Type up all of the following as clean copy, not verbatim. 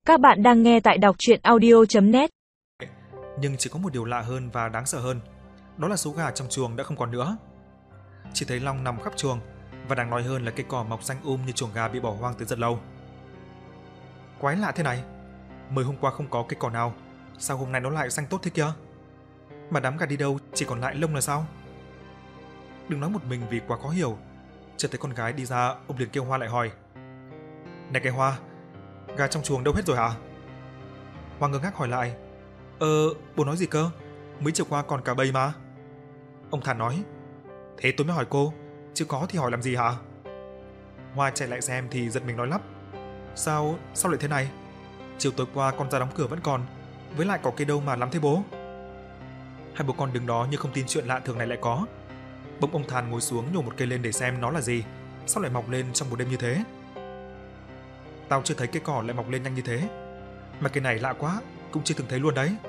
Các bạn đang nghe tại đọc truyện audio.net. Nhưng chỉ có một điều lạ hơn và đáng sợ hơn, đó là số gà trong chuồng đã không còn nữa. Chỉ thấy long nằm khắp chuồng, và đáng nói hơn là cây cỏ mọc xanh như chuồng gà bị bỏ hoang từ rất lâu. Quái lạ thế này, mới hôm qua không có cây cỏ nào, sao hôm nay nó lại xanh tốt thế kia? Mà đám gà đi đâu, chỉ còn lại lông là sao? Đừng nói một mình vì quá khó hiểu. Chợt thấy con gái đi ra, ông liền kêu Hoa lại hỏi: "Này cái Hoa, gà trong chuồng đâu hết rồi hả?" Hoa ngơ ngác hỏi lại: Bố nói gì cơ? Mới chiều qua còn cả bầy mà." Ông Thản nói: "Thế tôi mới hỏi cô, chứ có thì hỏi làm gì hả?" Hoa chạy lại xem thì giật mình nói lắp: Sao lại thế này? Chiều tối qua con ra đóng cửa vẫn còn, với lại có cây đâu mà lắm thế bố?" Hai bố con đứng đó như không tin chuyện lạ thường này lại có. Bỗng ông Thản ngồi xuống nhổ một cây lên để xem nó là gì, sao lại mọc lên trong một đêm như thế. "Tao chưa thấy cây cỏ lại mọc lên nhanh như thế, mà cây này lạ quá, cũng chưa từng thấy luôn đấy."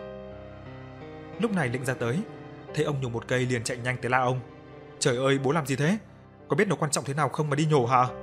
Lúc này Lĩnh ra tới, thấy ông nhổ một cây liền chạy nhanh tới la ông: "Trời ơi, bố làm gì thế? Có biết nó quan trọng thế nào không mà đi nhổ hả?"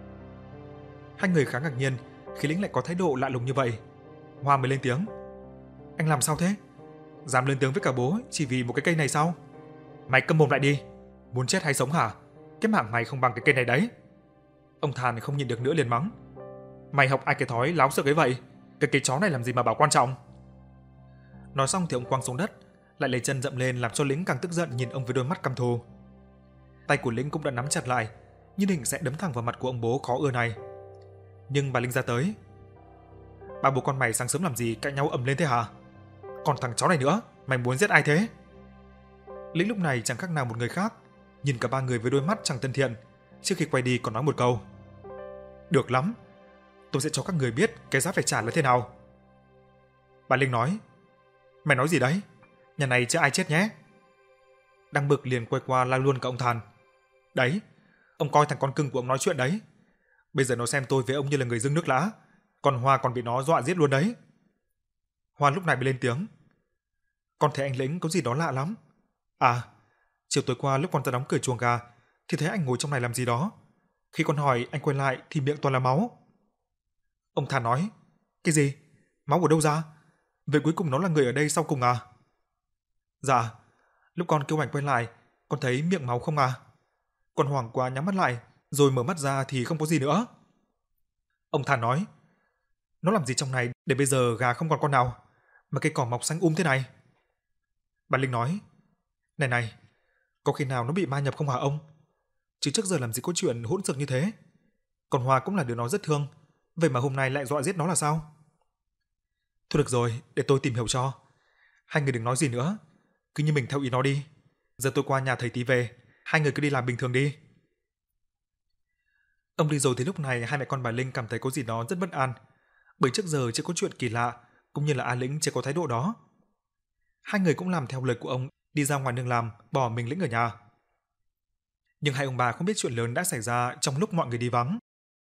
Hai người khá ngạc nhiên khi Lĩnh lại có thái độ lạ lùng như vậy. Hoa mới lên tiếng: "Anh làm sao thế? Dám lên tiếng với cả bố chỉ vì một cái cây này sao? Mày câm mồm lại đi, muốn chết hay sống hả? Cái mạng mày không bằng cái cây này đấy." Ông Thàn không nhịn được nữa liền mắng: "Mày học ai cái thói láo xược ấy vậy? Cái cây chó này làm gì mà bảo quan trọng?" Nói xong thì ông quăng xuống đất, lại lấy chân dậm lên làm cho Lĩnh càng tức giận nhìn ông với đôi mắt căm thù. Tay của Lĩnh cũng đã nắm chặt lại, như định sẽ đấm thẳng vào mặt của ông bố khó ưa này. Nhưng bà Linh ra tới: "Ba bố con mày sáng sớm làm gì cãi nhau ầm lên thế hả? Còn thằng chó này nữa, mày muốn giết ai thế?" Lĩnh lúc này chẳng khác nào một người khác, nhìn cả ba người với đôi mắt chẳng thân thiện, trước khi quay đi còn nói một câu: "Được lắm, tôi sẽ cho các người biết cái giá phải trả là thế nào." Bà Linh nói: "Mày nói gì đấy? Nhà này chưa ai chết nhé." Đang bực liền quay qua la luôn cả ông Thàn: "Đấy, ông coi thằng con cưng của ông nói chuyện đấy. Bây giờ nó xem tôi với ông như là người dưng nước lã, còn Hoa còn bị nó dọa giết luôn đấy." Hoa lúc này mới lên tiếng: "Con thấy anh Lĩnh có gì đó lạ lắm. À, chiều tối qua lúc con ra đóng cửa chuồng gà thì thấy anh ngồi trong này làm gì đó. Khi con hỏi anh quay lại thì miệng toàn là máu." Ông Thàn nói: "Cái gì? Máu ở đâu ra? Vậy cuối cùng nó là người ở đây sau cùng à?" "Dạ, lúc con kêu anh quay lại, con thấy miệng máu không à. Con hoảng quá nhắm mắt lại, rồi mở mắt ra thì không có gì nữa." Ông Thàn nói: "Nó làm gì trong này để bây giờ gà không còn con nào, mà cây cỏ mọc xanh thế này?" Bà Linh nói: Này này, có khi nào nó bị ma nhập không hả ông? Chứ trước giờ làm gì có chuyện hỗn xược như thế. Còn Hoa cũng là đứa nó rất thương, vậy mà hôm nay lại dọa giết nó là sao?" "Thôi được rồi, để tôi tìm hiểu cho. Hai người đừng nói gì nữa, cứ như mình theo ý nó đi. Giờ tôi qua nhà thầy tí về, hai người cứ đi làm bình thường đi." Ông đi rồi thì lúc này hai mẹ con bà Linh cảm thấy có gì đó rất bất an, bởi trước giờ chưa có chuyện kỳ lạ, cũng như là A Lĩnh chưa có thái độ đó. Hai người cũng làm theo lời của ông, đi ra ngoài nương làm, bỏ mình Lĩnh ở nhà. Nhưng hai ông bà không biết chuyện lớn đã xảy ra trong lúc mọi người đi vắng.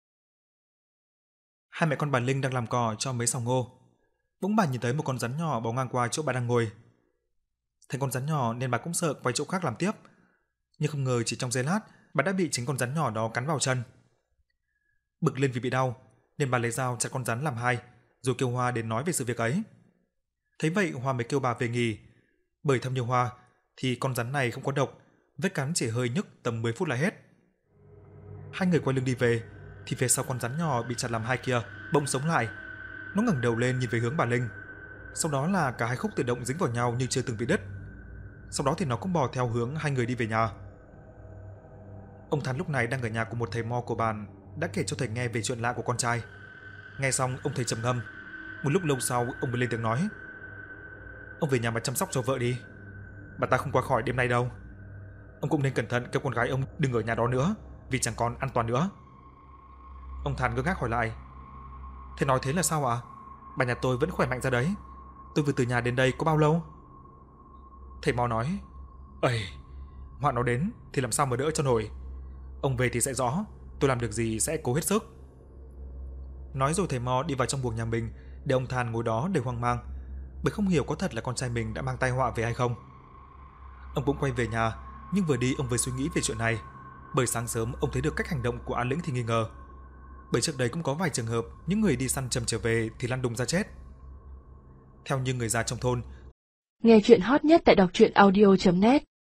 Hai mẹ con bà Linh đang làm cỏ cho mấy sào ngô. Bỗng bà nhìn thấy một con rắn nhỏ bò ngang qua chỗ bà đang ngồi. Thấy con rắn nhỏ nên bà cũng sợ quay chỗ khác làm tiếp. Nhưng không ngờ chỉ trong giây lát, bà đã bị chính con rắn nhỏ đó cắn vào chân. Bực lên vì bị đau, nên bà lấy dao chặt con rắn làm hai, rồi kêu Hoa đến nói về sự việc ấy. Thấy vậy Hoa mới kêu bà về nghỉ, bởi theo như Hoa thì con rắn này không có độc, vết cắn chỉ hơi nhức tầm 10 phút là hết. Hai người quay lưng đi về thì phía sau con rắn nhỏ bị chặt làm hai kia bỗng sống lại. Nó ngẩng đầu lên nhìn về hướng bà Linh. Sau đó là cả hai khúc tự động dính vào nhau như chưa từng bị đứt. Sau đó thì nó cũng bò theo hướng hai người đi về nhà. Ông Thàn lúc này đang ở nhà của một thầy mo của bản, đã kể cho thầy nghe về chuyện lạ của con trai. Nghe xong ông thầy trầm ngâm. Một lúc lâu sau ông mới lên tiếng nói: "Ông về nhà mà chăm sóc cho vợ đi. Bà ta không qua khỏi đêm nay đâu. Ông cũng nên cẩn thận kêu con gái ông đừng ở nhà đó nữa, vì chẳng còn an toàn nữa." Ông Thàn ngơ ngác hỏi lại: "Thế nói thế là sao ạ? Bà nhà tôi vẫn khỏe mạnh ra đấy. Tôi vừa từ nhà đến đây có bao lâu?" Thầy mo nói: "Ây, họa nó đến thì làm sao mà đỡ cho nổi. Ông về thì sẽ rõ, tôi làm được gì sẽ cố hết sức." Nói rồi thầy mo đi vào trong buồng nhà mình, để ông Thàn ngồi đó đầy hoang mang, bởi không hiểu có thật là con trai mình đã mang tai họa về hay không. Ông cũng quay về nhà, nhưng vừa đi ông vừa suy nghĩ về chuyện này, bởi sáng sớm ông thấy được cách hành động của A Lĩnh thì nghi ngờ. bởi trước đây cũng có vài trường hợp những người đi săn chầm trở về thì lăn đùng ra chết. Theo như người già trong thôn, Nghe chuyện hot nhất tại đọc truyện audio.net